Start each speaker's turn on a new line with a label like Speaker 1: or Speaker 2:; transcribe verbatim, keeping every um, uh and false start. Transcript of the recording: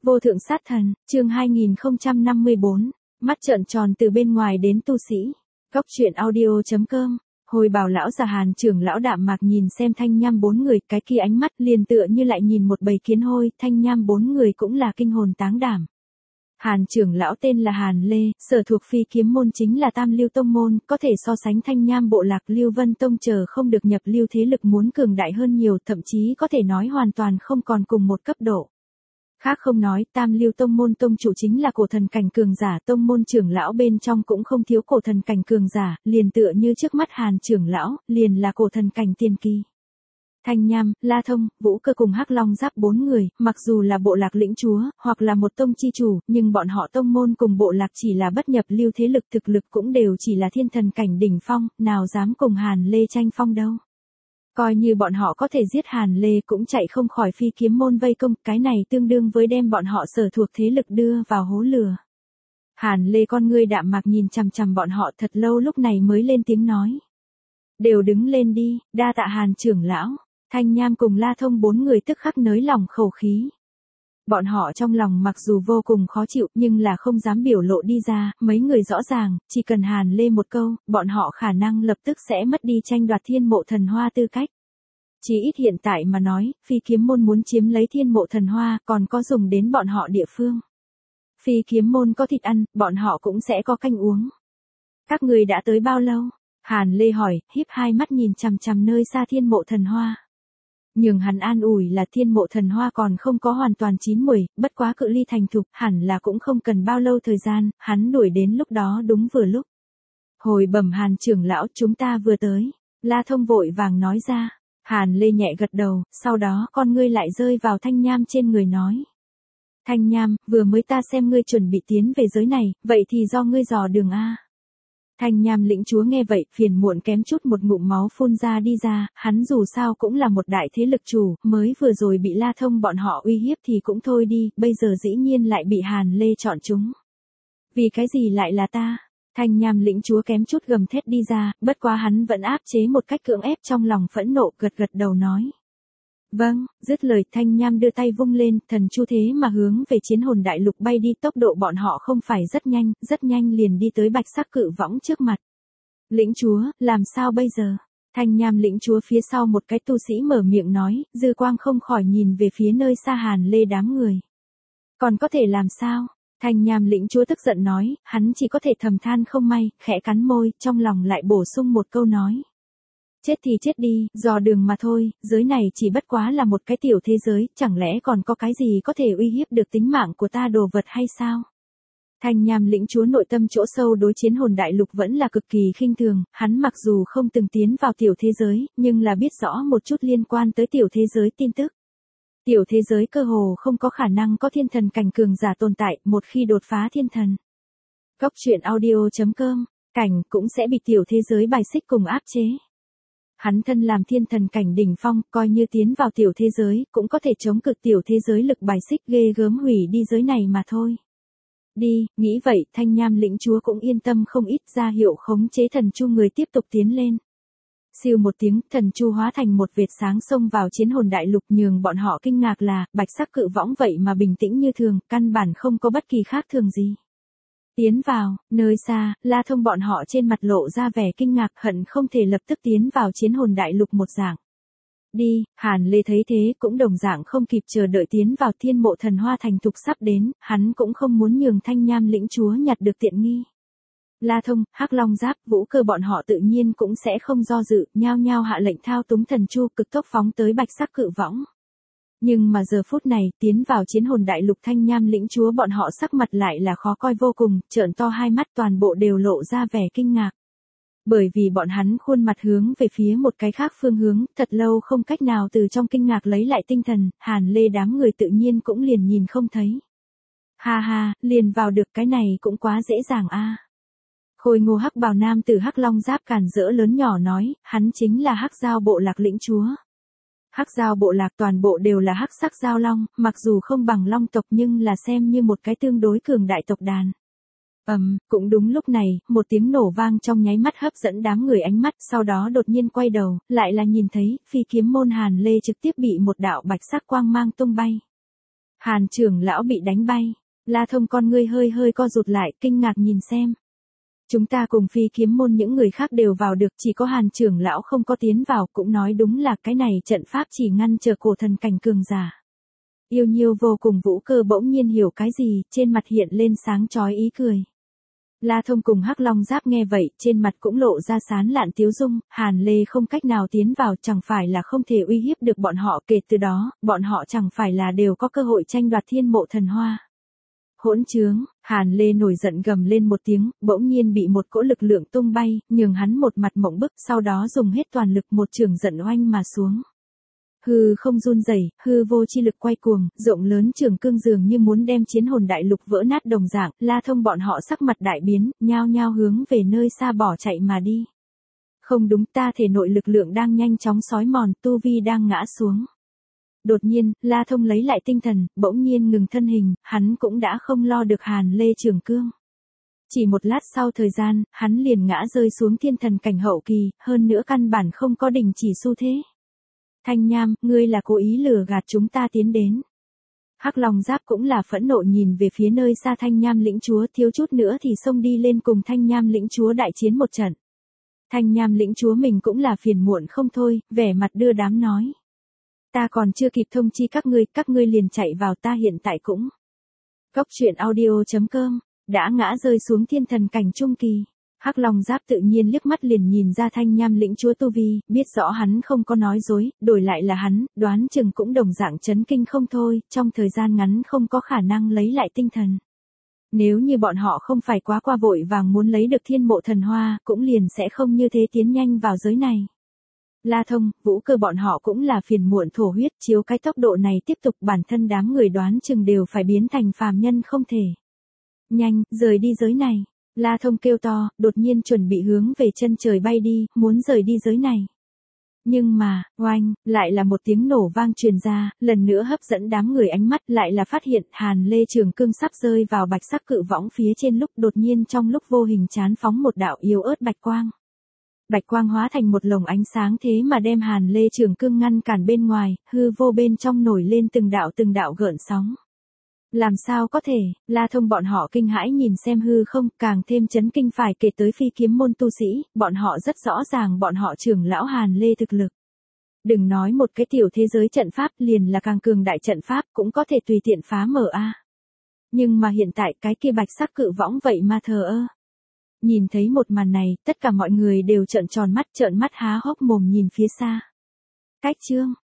Speaker 1: Vô thượng sát thần, chương hai nghìn không trăm năm mươi bốn, mắt trợn tròn từ bên ngoài đến tu sĩ. Góc truyện audio chấm com. Hồi bảo lão già Hàn trưởng lão đạm mạc nhìn xem Thanh Nham bốn người, cái kia ánh mắt liền tựa như lại nhìn một bầy kiến hôi, Thanh Nham bốn người cũng là kinh hồn táng đảm. Hàn trưởng lão tên là Hàn Lê, sở thuộc phi kiếm môn chính là Tam Lưu tông môn, có thể so sánh Thanh Nham bộ lạc Lưu Vân tông chờ không được nhập lưu thế lực muốn cường đại hơn nhiều, thậm chí có thể nói hoàn toàn không còn cùng một cấp độ. Khác không nói, Tam Lưu tông môn tông chủ chính là cổ thần cảnh cường giả, tông môn trưởng lão bên trong cũng không thiếu cổ thần cảnh cường giả, liền tựa như trước mắt Hàn trưởng lão, liền là cổ thần cảnh tiên kỳ. Thanh Nham, La Thông, Vũ Cơ cùng Hắc Long Giáp bốn người, mặc dù là bộ lạc lĩnh chúa, hoặc là một tông chi chủ, nhưng bọn họ tông môn cùng bộ lạc chỉ là bất nhập lưu thế lực, thực lực cũng đều chỉ là thiên thần cảnh đỉnh phong, nào dám cùng Hàn Lê tranh phong đâu. Coi như bọn họ có thể giết Hàn Lê cũng chạy không khỏi phi kiếm môn vây công, cái này tương đương với đem bọn họ sở thuộc thế lực đưa vào hố lửa. Hàn Lê con ngươi đạm mạc nhìn chằm chằm bọn họ thật lâu, lúc này mới lên tiếng nói. Đều đứng lên đi, đa tạ Hàn trưởng lão. Thanh Nham cùng La Thông bốn người tức khắc nới lòng khẩu khí. Bọn họ trong lòng mặc dù vô cùng khó chịu nhưng là không dám biểu lộ đi ra, mấy người rõ ràng, chỉ cần Hàn Lê một câu, bọn họ khả năng lập tức sẽ mất đi tranh đoạt thiên mộ thần hoa tư cách. Chỉ ít hiện tại mà nói, phi kiếm môn muốn chiếm lấy thiên mộ thần hoa còn có dùng đến bọn họ địa phương. Phi kiếm môn có thịt ăn, bọn họ cũng sẽ có canh uống. Các người đã tới bao lâu? Hàn Lê hỏi, híp hai mắt nhìn chằm chằm nơi xa thiên mộ thần hoa. Nhưng hắn an ủi là thiên mộ thần hoa còn không có hoàn toàn chín muồi, bất quá cự ly thành thục, hẳn là cũng không cần bao lâu thời gian, hắn đuổi đến lúc đó đúng vừa lúc. Hồi bẩm Hàn trưởng lão, chúng ta vừa tới. La Thông vội vàng nói ra. Hàn Lê nhẹ gật đầu, sau đó con ngươi lại rơi vào Thanh Nham trên người nói. Thanh Nham, vừa mới ta xem ngươi chuẩn bị tiến về giới này, vậy thì do ngươi dò đường a. Thanh Nham lĩnh chúa nghe vậy, phiền muộn kém chút một ngụm máu phun ra đi ra, hắn dù sao cũng là một đại thế lực chủ, mới vừa rồi bị La Thông bọn họ uy hiếp thì cũng thôi đi, bây giờ dĩ nhiên lại bị Hàn Lê chọn chúng. Vì cái gì lại là ta? Thanh Nham lĩnh chúa kém chút gầm thét đi ra, bất quá hắn vẫn áp chế một cách cưỡng ép trong lòng phẫn nộ, gật gật đầu nói. Vâng, dứt lời Thanh Nham đưa tay vung lên, thần chu thế mà hướng về chiến hồn đại lục bay đi, tốc độ bọn họ không phải rất nhanh, rất nhanh liền đi tới bạch sắc cự võng trước mặt. Lĩnh chúa, làm sao bây giờ? Thanh Nham lĩnh chúa phía sau một cái tu sĩ mở miệng nói, dư quang không khỏi nhìn về phía nơi xa Hàn Lê đám người. Còn có thể làm sao? Thanh Nham lĩnh chúa tức giận nói, hắn chỉ có thể thầm than không may, khẽ cắn môi, trong lòng lại bổ sung một câu nói. Chết thì chết đi, dò đường mà thôi, giới này chỉ bất quá là một cái tiểu thế giới, chẳng lẽ còn có cái gì có thể uy hiếp được tính mạng của ta đồ vật hay sao? Thanh Nham lĩnh chúa nội tâm chỗ sâu đối chiến hồn đại lục vẫn là cực kỳ khinh thường, hắn mặc dù không từng tiến vào tiểu thế giới, nhưng là biết rõ một chút liên quan tới tiểu thế giới tin tức. Tiểu thế giới cơ hồ không có khả năng có thiên thần cảnh cường giả tồn tại, một khi đột phá thiên thần. Góc truyện audio chấm com, cảnh cũng sẽ bị tiểu thế giới bài xích cùng áp chế. Hắn thân làm thiên thần cảnh đỉnh phong, coi như tiến vào tiểu thế giới, cũng có thể chống cực tiểu thế giới lực bài xích ghê gớm hủy đi giới này mà thôi. Đi, nghĩ vậy, Thanh Nham lĩnh chúa cũng yên tâm không ít, ra hiệu khống chế thần chu người tiếp tục tiến lên. Siêu một tiếng, thần chu hóa thành một vệt sáng xông vào chiến hồn đại lục, nhường bọn họ kinh ngạc là, bạch sắc cự võng vậy mà bình tĩnh như thường, căn bản không có bất kỳ khác thường gì. Tiến vào, nơi xa, La Thông bọn họ trên mặt lộ ra vẻ kinh ngạc, hận không thể lập tức tiến vào chiến hồn đại lục một dạng. Đi, Hàn Lê thấy thế cũng đồng dạng không kịp chờ đợi tiến vào thiên mộ thần hoa thành thục sắp đến, hắn cũng không muốn nhường Thanh Nham lĩnh chúa nhặt được tiện nghi. La Thông, Hắc Long Giáp, Vũ Cơ bọn họ tự nhiên cũng sẽ không do dự, nhao nhao hạ lệnh thao túng thần chu cực tốc phóng tới bạch sắc cự võng. Nhưng mà giờ phút này, tiến vào chiến hồn đại lục Thanh Nham lĩnh chúa bọn họ sắc mặt lại là khó coi vô cùng, trợn to hai mắt toàn bộ đều lộ ra vẻ kinh ngạc. Bởi vì bọn hắn khuôn mặt hướng về phía một cái khác phương hướng, thật lâu không cách nào từ trong kinh ngạc lấy lại tinh thần, Hàn Lê đám người tự nhiên cũng liền nhìn không thấy. Ha ha, liền vào được, cái này cũng quá dễ dàng a. Khôi Ngô hắc bào nam tử Hắc Long Giáp càn rỡ lớn nhỏ nói, hắn chính là Hắc Giao bộ lạc lĩnh chúa. Hắc Giao bộ lạc toàn bộ đều là hắc sắc giao long, mặc dù không bằng long tộc nhưng là xem như một cái tương đối cường đại tộc đàn. Ầm, um, cũng đúng lúc này, một tiếng nổ vang trong nháy mắt hấp dẫn đám người ánh mắt, sau đó đột nhiên quay đầu, lại là nhìn thấy, phi kiếm môn Hàn Lê trực tiếp bị một đạo bạch sắc quang mang tung bay. Hàn trưởng lão bị đánh bay. La Thông con ngươi hơi hơi co rụt lại, kinh ngạc nhìn xem. Chúng ta cùng phi kiếm môn những người khác đều vào được, chỉ có Hàn trưởng lão không có tiến vào, cũng nói đúng là cái này trận pháp chỉ ngăn chờ cổ thần cảnh cường giả. Yêu Nhiêu vô cùng Vũ Cơ bỗng nhiên hiểu cái gì, trên mặt hiện lên sáng chói ý cười. La Thông cùng Hắc Long Giáp nghe vậy, trên mặt cũng lộ ra sán lạn tiếu dung, Hàn Lê không cách nào tiến vào chẳng phải là không thể uy hiếp được bọn họ, kể từ đó, bọn họ chẳng phải là đều có cơ hội tranh đoạt thiên mộ thần hoa. Hỗn trướng, Hàn Lê nổi giận gầm lên một tiếng, bỗng nhiên bị một cỗ lực lượng tung bay, nhường hắn một mặt mộng bức, sau đó dùng hết toàn lực một trường giận oanh mà xuống. Hư không run rẩy, hư vô chi lực quay cuồng, rộng lớn trường cương dường như muốn đem chiến hồn đại lục vỡ nát đồng dạng, La Thông bọn họ sắc mặt đại biến, nhao nhao hướng về nơi xa bỏ chạy mà đi. Không đúng, ta thể nội lực lượng đang nhanh chóng xói mòn, tu vi đang ngã xuống. Đột nhiên, La Thông lấy lại tinh thần, bỗng nhiên ngừng thân hình, hắn cũng đã không lo được Hàn Lê trường cương. Chỉ một lát sau thời gian, hắn liền ngã rơi xuống thiên thần cảnh hậu kỳ, hơn nữa căn bản không có đình chỉ xu thế. Thanh Nham, ngươi là cố ý lừa gạt chúng ta tiến đến. Hắc Long Giáp cũng là phẫn nộ nhìn về phía nơi xa Thanh Nham lĩnh chúa, thiếu chút nữa thì xông đi lên cùng Thanh Nham lĩnh chúa đại chiến một trận. Thanh Nham lĩnh chúa mình cũng là phiền muộn không thôi, vẻ mặt đưa đám nói. Ta còn chưa kịp thông chi các ngươi, các ngươi liền chạy vào, ta hiện tại cũng. Cốc truyện audio chấm com, đã ngã rơi xuống thiên thần cảnh trung kỳ. Hắc Long Giáp tự nhiên liếc mắt liền nhìn ra Thanh Nham lĩnh chúa tu vi, biết rõ hắn không có nói dối, đổi lại là hắn, đoán chừng cũng đồng dạng chấn kinh không thôi, trong thời gian ngắn không có khả năng lấy lại tinh thần. Nếu như bọn họ không phải quá qua vội vàng muốn lấy được thiên mộ thần hoa, cũng liền sẽ không như thế tiến nhanh vào giới này. La Thông, Vũ Cơ bọn họ cũng là phiền muộn thổ huyết, chiếu cái tốc độ này tiếp tục bản thân đám người đoán chừng đều phải biến thành phàm nhân không thể. Nhanh, rời đi giới này. La Thông kêu to, đột nhiên chuẩn bị hướng về chân trời bay đi, muốn rời đi giới này. Nhưng mà, oanh, lại là một tiếng nổ vang truyền ra, lần nữa hấp dẫn đám người ánh mắt, lại là phát hiện Hàn Lê trường cương sắp rơi vào bạch sắc cự võng phía trên, lúc đột nhiên trong lúc vô hình chán phóng một đạo yếu ớt bạch quang. Bạch quang hóa thành một lồng ánh sáng thế mà đem Hàn Lê trường cương ngăn cản bên ngoài, hư vô bên trong nổi lên từng đạo từng đạo gợn sóng. Làm sao có thể, La Thông bọn họ kinh hãi nhìn xem hư không, càng thêm chấn kinh phải kể tới phi kiếm môn tu sĩ, bọn họ rất rõ ràng bọn họ trưởng lão Hàn Lê thực lực. Đừng nói một cái tiểu thế giới trận pháp, liền là càng cường đại trận pháp cũng có thể tùy tiện phá mở a. Nhưng mà hiện tại cái kia bạch sắc cự võng vậy mà thờ ơ. Nhìn thấy một màn này, tất cả mọi người đều trợn tròn mắt, trợn mắt há hốc mồm nhìn phía xa. Cách chương